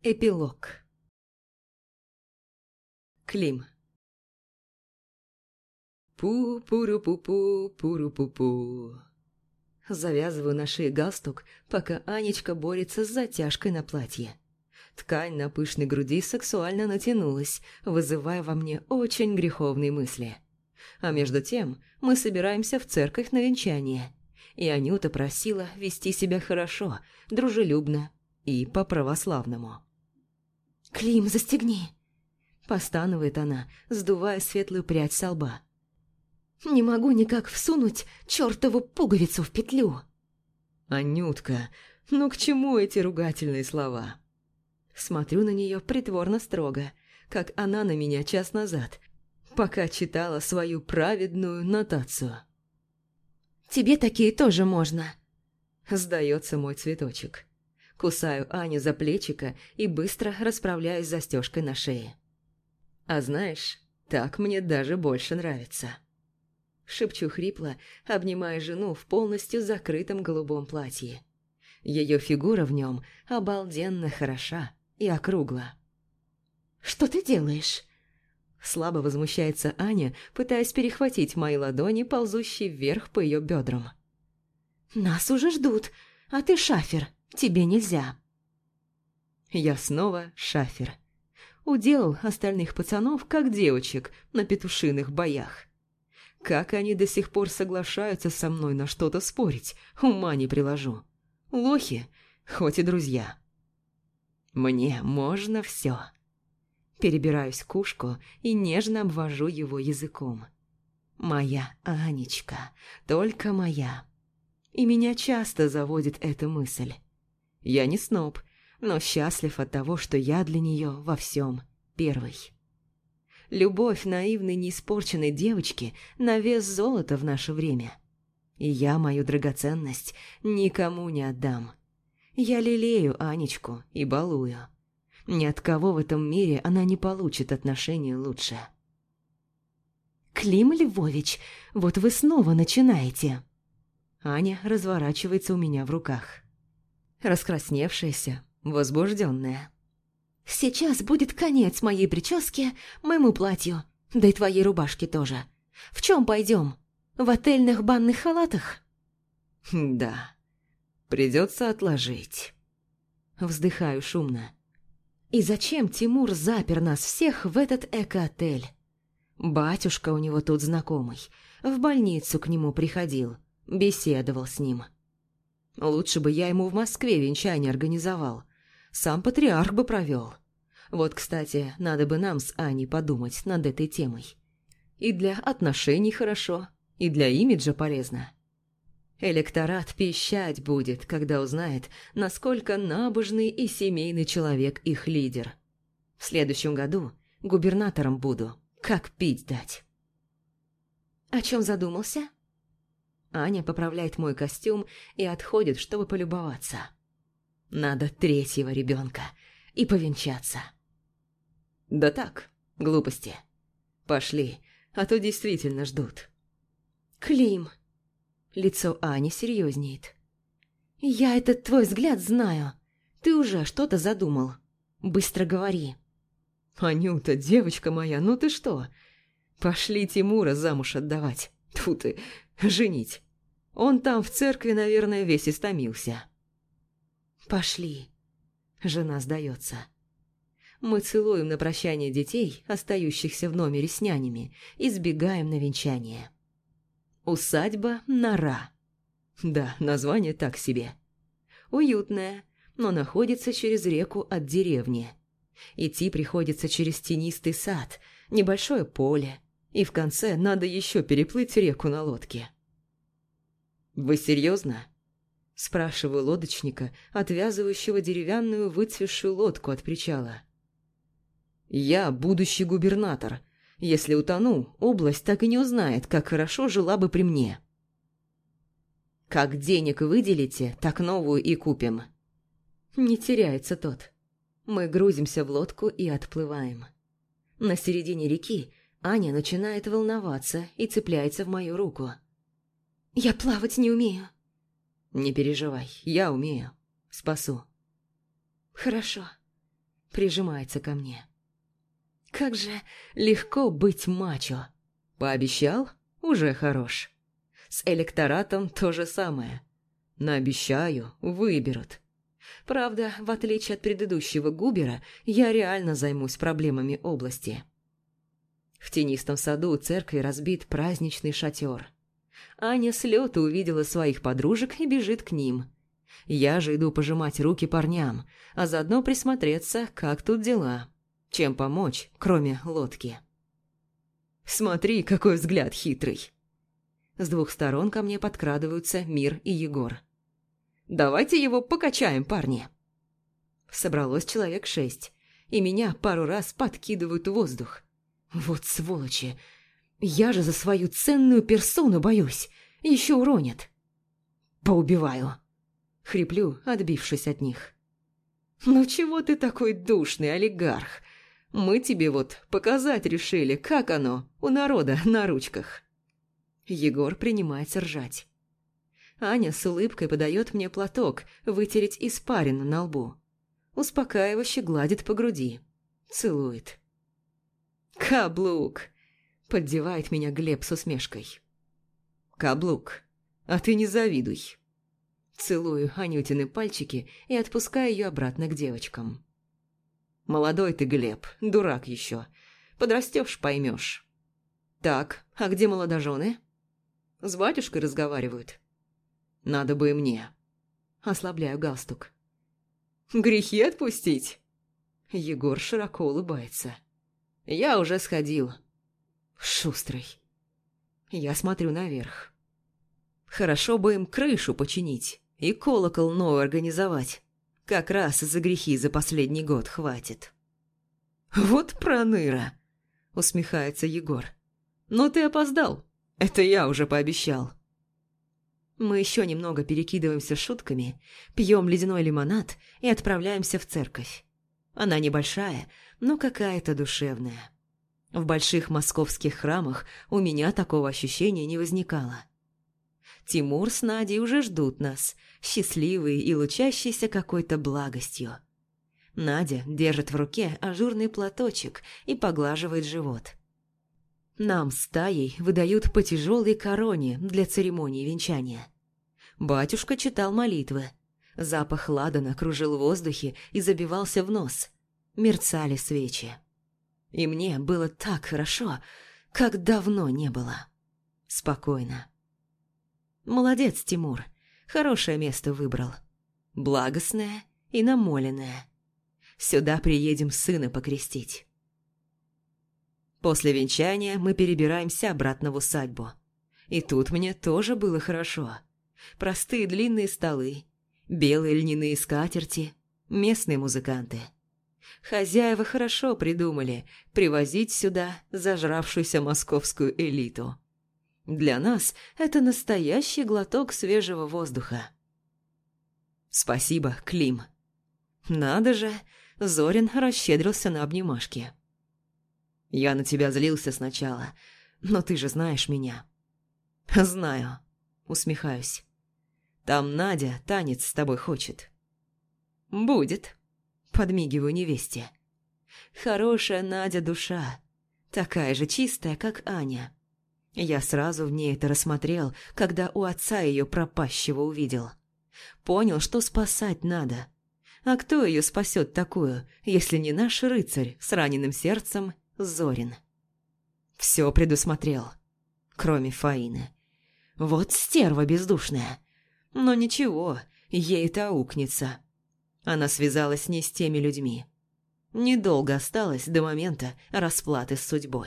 Эпилог. Клим. Пу-пуру-пу-пу-пуру-пу-пу. Завязываю на шее галстук, пока Анечка борется с затяжкой на платье. Ткань на пышной груди сексуально натянулась, вызывая во мне очень греховные мысли. А между тем мы собираемся в церковь на венчание, и Анюта просила вести себя хорошо, дружелюбно и по-православному. «Клим, застегни!» – постанывает она, сдувая светлую прядь со лба. «Не могу никак всунуть чертову пуговицу в петлю!» «Анютка, ну к чему эти ругательные слова?» Смотрю на нее притворно строго, как она на меня час назад, пока читала свою праведную нотацию. «Тебе такие тоже можно!» – сдается мой цветочек. Кусаю Аню за плечико и быстро расправляюсь застежкой на шее. «А знаешь, так мне даже больше нравится». Шепчу хрипло, обнимая жену в полностью закрытом голубом платье. Ее фигура в нем обалденно хороша и округла. «Что ты делаешь?» Слабо возмущается Аня, пытаясь перехватить мои ладони, ползущие вверх по ее бедрам. «Нас уже ждут, а ты шафер, тебе нельзя». Я снова шафер. Уделал остальных пацанов, как девочек, на петушиных боях. Как они до сих пор соглашаются со мной на что-то спорить, ума не приложу. Лохи, хоть и друзья. Мне можно все. Перебираюсь к ушку и нежно обвожу его языком. Моя Анечка, только моя. И меня часто заводит эта мысль. Я не сноб, но счастлив от того, что я для нее во всем первый. Любовь наивной неиспорченной девочки на вес золота в наше время. И я мою драгоценность никому не отдам. Я лелею Анечку и балую. Ни от кого в этом мире она не получит отношения лучше. «Клим Львович, вот вы снова начинаете!» Аня разворачивается у меня в руках. Раскрасневшаяся, возбужденная. «Сейчас будет конец моей прическе, моему платью, да и твоей рубашке тоже. В чем пойдем? В отельных банных халатах?» «Да, придется отложить». Вздыхаю шумно. «И зачем Тимур запер нас всех в этот эко-отель? Батюшка у него тут знакомый, в больницу к нему приходил, беседовал с ним. Лучше бы я ему в Москве венчание организовал. Сам патриарх бы провел. Вот, кстати, надо бы нам с Аней подумать над этой темой. И для отношений хорошо, и для имиджа полезно. Электорат пищать будет, когда узнает, насколько набожный и семейный человек их лидер. В следующем году губернатором буду, как пить дать». «О чем задумался?» Аня поправляет мой костюм и отходит, чтобы полюбоваться. «Надо третьего ребенка и повенчаться». «Да так, глупости. Пошли, а то действительно ждут». «Клим!» Лицо Ани серьезнеет. «Я этот твой взгляд знаю. Ты уже что-то задумал. Быстро говори». «Анюта, девочка моя, ну ты что? Пошли Тимура замуж отдавать. Тьфу ты, женить. Он там в церкви, наверное, весь истомился». «Пошли». Жена сдается. Мы целуем на прощание детей, остающихся в номере с нянями, и сбегаем на венчание. Усадьба Нора. Да, название так себе. Уютная, но находится через реку от деревни. Идти приходится через тенистый сад, небольшое поле, и в конце надо еще переплыть реку на лодке. «Вы серьезно?» – спрашиваю лодочника, отвязывающего деревянную выцветшую лодку от причала. «Я будущий губернатор. Если утону, область так и не узнает, как хорошо жила бы при мне». «Как денег выделите, так новую и купим». Не теряется тот. Мы грузимся в лодку и отплываем. На середине реки Аня начинает волноваться и цепляется в мою руку. «Я плавать не умею». «Не переживай, я умею. Спасу». «Хорошо». прижимается ко мне. Как же легко быть мачо. Пообещал? Уже хорош. С электоратом то же самое. Наобещаю, выберут. Правда, в отличие от предыдущего Губера, я реально займусь проблемами области. В тенистом саду у церкви разбит праздничный шатер. Аня с лёту увидела своих подружек и бежит к ним. Я же иду пожимать руки парням, а заодно присмотреться, как тут дела. Чем помочь, кроме лодки. Смотри, какой взгляд хитрый. С двух сторон ко мне подкрадываются Мир и Егор. Давайте его покачаем, парни. Собралось человек 6, и меня пару раз подкидывают в воздух. Вот сволочи. Я же за свою ценную персону боюсь. Еще уронят. Поубиваю. Хриплю, отбившись от них. «Ну чего ты такой душный, олигарх? Мы тебе вот показать решили, как оно у народа на ручках». Егор принимается ржать. Аня с улыбкой подает мне платок вытереть испарину на лбу. Успокаивающе гладит по груди. Целует. «Каблук!» – поддевает меня Глеб с усмешкой. «Каблук, а ты не завидуй». Целую Анютины пальчики и отпускаю ее обратно к девочкам. «Молодой ты, Глеб, дурак еще. Подрастешь, поймешь». «Так, а где молодожены?» «С батюшкой разговаривают». «Надо бы и мне». Ослабляю галстук. «Грехи отпустить?» Егор широко улыбается. «Я уже сходил». «Шустрый». Я смотрю наверх. Хорошо бы им крышу починить и колокол новый организовать. Как раз за грехи за последний год хватит. «Вот проныра!» – усмехается Егор. «Но ты опоздал. Это я уже пообещал». Мы еще немного перекидываемся шутками, пьем ледяной лимонад и отправляемся в церковь. Она небольшая, но какая-то душевная. В больших московских храмах у меня такого ощущения не возникало. Тимур с Надей уже ждут нас, счастливые и лучащиеся какой-то благостью. Надя держит в руке ажурный платочек и поглаживает живот. Нам с Таей выдают по тяжелой короне для церемонии венчания. Батюшка читал молитвы. Запах ладана кружил в воздухе и забивался в нос. Мерцали свечи. И мне было так хорошо, как давно не было. Спокойно. Молодец, Тимур. Хорошее место выбрал. Благостное и намоленное. Сюда приедем сына покрестить. После венчания мы перебираемся обратно в усадьбу. И тут мне тоже было хорошо. Простые длинные столы, белые льняные скатерти, местные музыканты. Хозяева хорошо придумали привозить сюда зажравшуюся московскую элиту. Для нас это настоящий глоток свежего воздуха. Спасибо, Клим. Надо же, Зорин расщедрился на обнимашки. Я на тебя злился сначала, но ты же знаешь меня. Знаю, усмехаюсь. Там Надя танец с тобой хочет. Будет, подмигиваю невесте. Хорошая Надя душа, такая же чистая, как Аня. Я сразу в ней это рассмотрел, когда у отца ее пропащего увидел. Понял, что спасать надо. А кто ее спасет такую, если не наш рыцарь с раненым сердцем Зорин? Все предусмотрел, кроме Фаины. Вот стерва бездушная. Но ничего, ей-то аукнется. Она связалась не с теми людьми. Недолго осталось до момента расплаты с судьбой.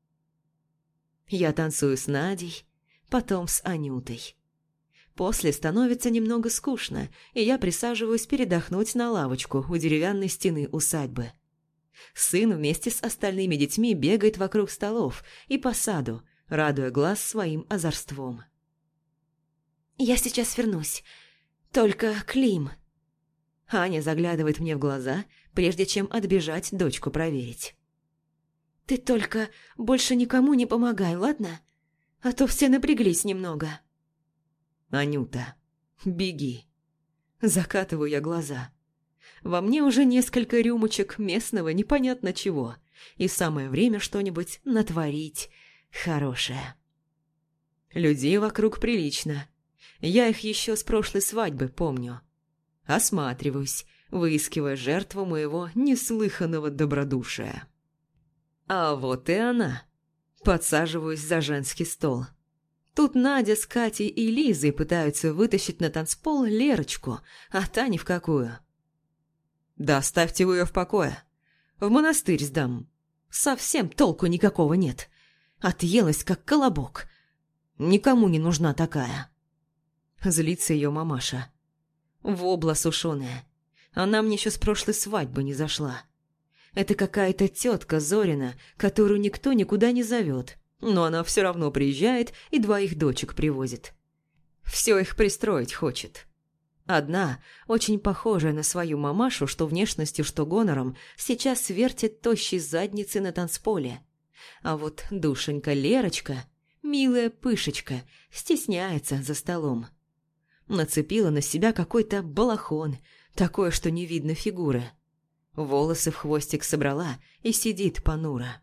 Я танцую с Надей, потом с Анютой. После становится немного скучно, и я присаживаюсь передохнуть на лавочку у деревянной стены усадьбы. Сын вместе с остальными детьми бегает вокруг столов и по саду, радуя глаз своим озорством. «Я сейчас вернусь. Только Клим...» Аня заглядывает мне в глаза, прежде чем отбежать дочку проверить. «Ты только больше никому не помогай, ладно? А то все напряглись немного». «Анюта, беги». Закатываю я глаза. Во мне уже несколько рюмочек местного непонятно чего, и самое время что-нибудь натворить хорошее. Людей вокруг прилично. Я их еще с прошлой свадьбы помню. Осматриваюсь, выискивая жертву моего неслыханного добродушия. А вот и она. Подсаживаюсь за женский стол. Тут Надя с Катей и Лизой пытаются вытащить на танцпол Лерочку, а та ни в какую. «Да оставьте вы ее в покое. В монастырь сдам. Совсем толку никакого нет. Отъелась, как колобок. Никому не нужна такая». Злится ее мамаша. Вобла сушеная. Она мне еще с прошлой свадьбы не зашла. Это какая-то тетка Зорина, которую никто никуда не зовет, но она все равно приезжает и двоих дочек привозит. Все их пристроить хочет. Одна, очень похожая на свою мамашу, что внешностью, что гонором, сейчас вертит тощей задницей на танцполе. А вот душенька Лерочка, милая пышечка, стесняется за столом. Нацепила на себя какой-то балахон, такое, что не видно фигуры. Волосы в хвостик собрала и сидит понуро.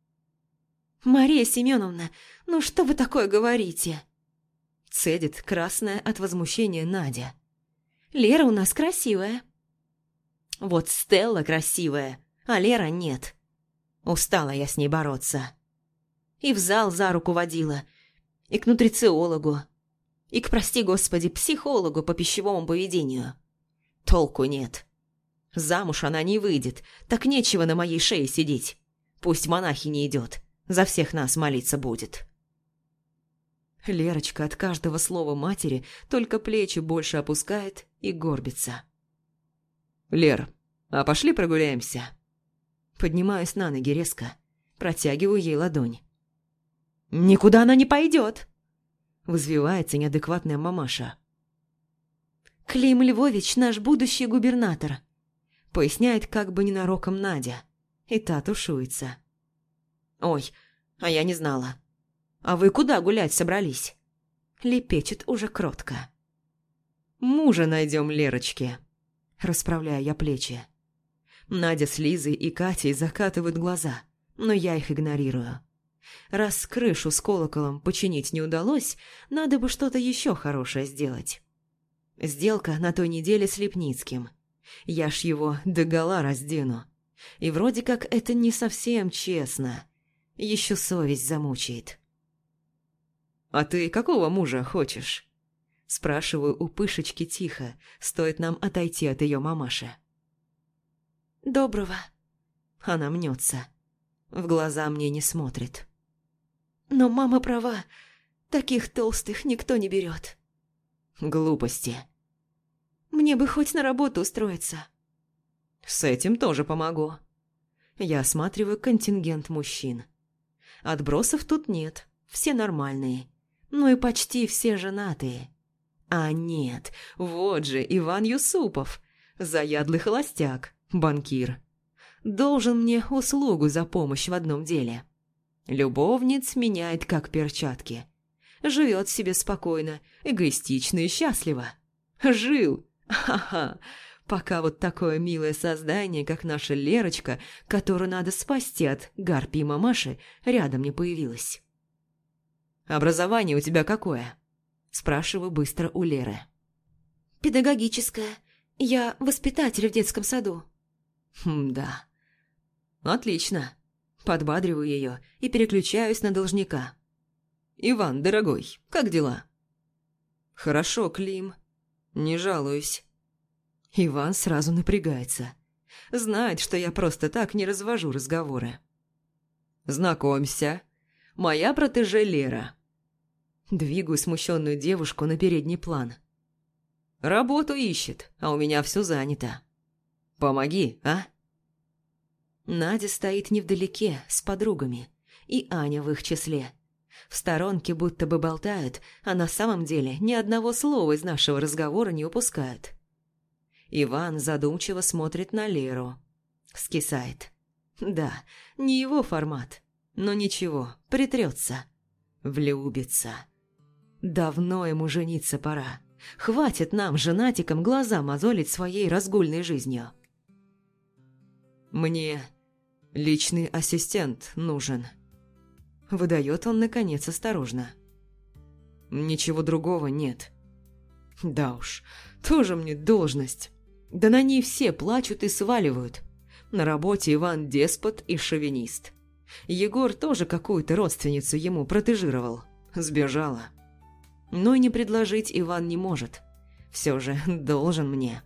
«Мария Семеновна, ну что вы такое говорите?» Цедит красная от возмущения Надя. «Лера у нас красивая». «Вот Стелла красивая, а Лера нет. Устала я с ней бороться. И в зал за руку водила, и к нутрициологу, и к, прости господи, психологу по пищевому поведению. Толку нет. Замуж она не выйдет, так нечего на моей шее сидеть. Пусть монахиня идет, за всех нас молиться будет». Лерочка от каждого слова матери только плечи больше опускает и горбится. «Лер, а пошли прогуляемся?» Поднимаюсь на ноги резко, протягиваю ей ладонь. «Никуда она не пойдет!» Взвивается неадекватная мамаша. «Клим Львович наш будущий губернатор», поясняет как бы ненароком Надя, и та тушуется. «Ой, а я не знала. А вы куда гулять собрались?» Лепечет уже кротко. «Мужа найдем Лерочке», расправляю я плечи. Надя с Лизой и Катей закатывают глаза, но я их игнорирую. Раз крышу с колоколом починить не удалось, надо бы что-то еще хорошее сделать. Сделка на той неделе с Лепницким. Я ж его догола раздену. И вроде как это не совсем честно. Еще совесть замучает. «А ты какого мужа хочешь?» Спрашиваю у Пышечки тихо, стоит нам отойти от ее мамаши. «Доброго». Она мнется. В глаза мне не смотрит. «Но мама права, таких толстых никто не берет». «Глупости». «Мне бы хоть на работу устроиться». «С этим тоже помогу». Я осматриваю контингент мужчин. Отбросов тут нет, все нормальные. Ну и почти все женатые. А нет, вот же Иван Юсупов, заядлый холостяк, банкир. Должен мне услугу за помощь в одном деле. Любовниц меняет как перчатки. Живет себе спокойно, эгоистично и счастливо. Жил, ха-ха, пока вот такое милое создание, как наша Лерочка, которую надо спасти от гарпии мамаши, рядом не появилось. «Образование у тебя какое?» Спрашиваю быстро у Леры. «Педагогическое. Я воспитатель в детском саду». «Да. Отлично». Подбадриваю ее и переключаюсь на должника. «Иван, дорогой, как дела?» «Хорошо, Клим. Не жалуюсь». Иван сразу напрягается. Знает, что я просто так не развожу разговоры. «Знакомься. Моя протеже Лера». Двигаю смущенную девушку на передний план. «Работу ищет, а у меня все занято. Помоги, а?» Надя стоит невдалеке, с подругами, и Аня в их числе. В сторонке будто бы болтают, а на самом деле ни одного слова из нашего разговора не упускают. Иван задумчиво смотрит на Леру. Скисает. Да, не его формат, но ничего, притрется. Влюбится. Давно ему жениться пора. Хватит нам, женатикам, глаза мозолить своей разгульной жизнью. Мне личный ассистент нужен. Выдает он, наконец, осторожно. Ничего другого нет. Да уж, тоже мне должность. Да на ней все плачут и сваливают. На работе Иван деспот и шовинист. Егор тоже какую-то родственницу ему протежировал. Сбежала. Но и не предложить Иван не может. Все же должен мне.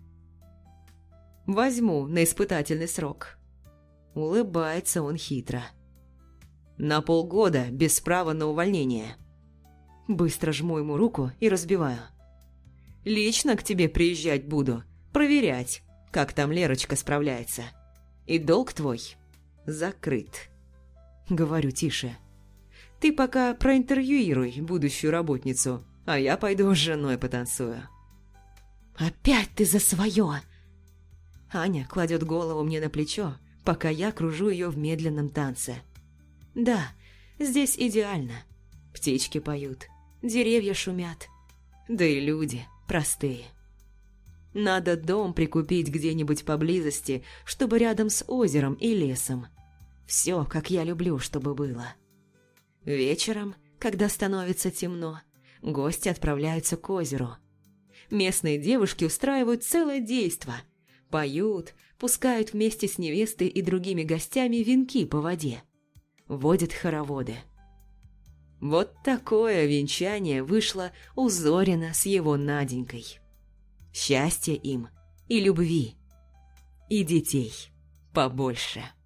Возьму на испытательный срок. Улыбается он хитро. На полгода без права на увольнение. Быстро жму ему руку и разбиваю. Лично к тебе приезжать буду, проверять, как там Лерочка справляется. И долг твой закрыт. Говорю тише. Ты пока проинтервьюируй будущую работницу, а я пойду с женой потанцую. Опять ты за свое! Аня кладет голову мне на плечо, пока я кружу ее в медленном танце. Да, здесь идеально. Птички поют, деревья шумят. Да и люди простые. Надо дом прикупить где-нибудь поблизости, чтобы рядом с озером и лесом. Все, как я люблю, чтобы было. Вечером, когда становится темно, гости отправляются к озеру. Местные девушки устраивают целое действо. Поют, пускают вместе с невестой и другими гостями венки по воде. Водят хороводы. Вот такое венчание вышло у Зорина с его Наденькой. Счастья им и любви. И детей побольше.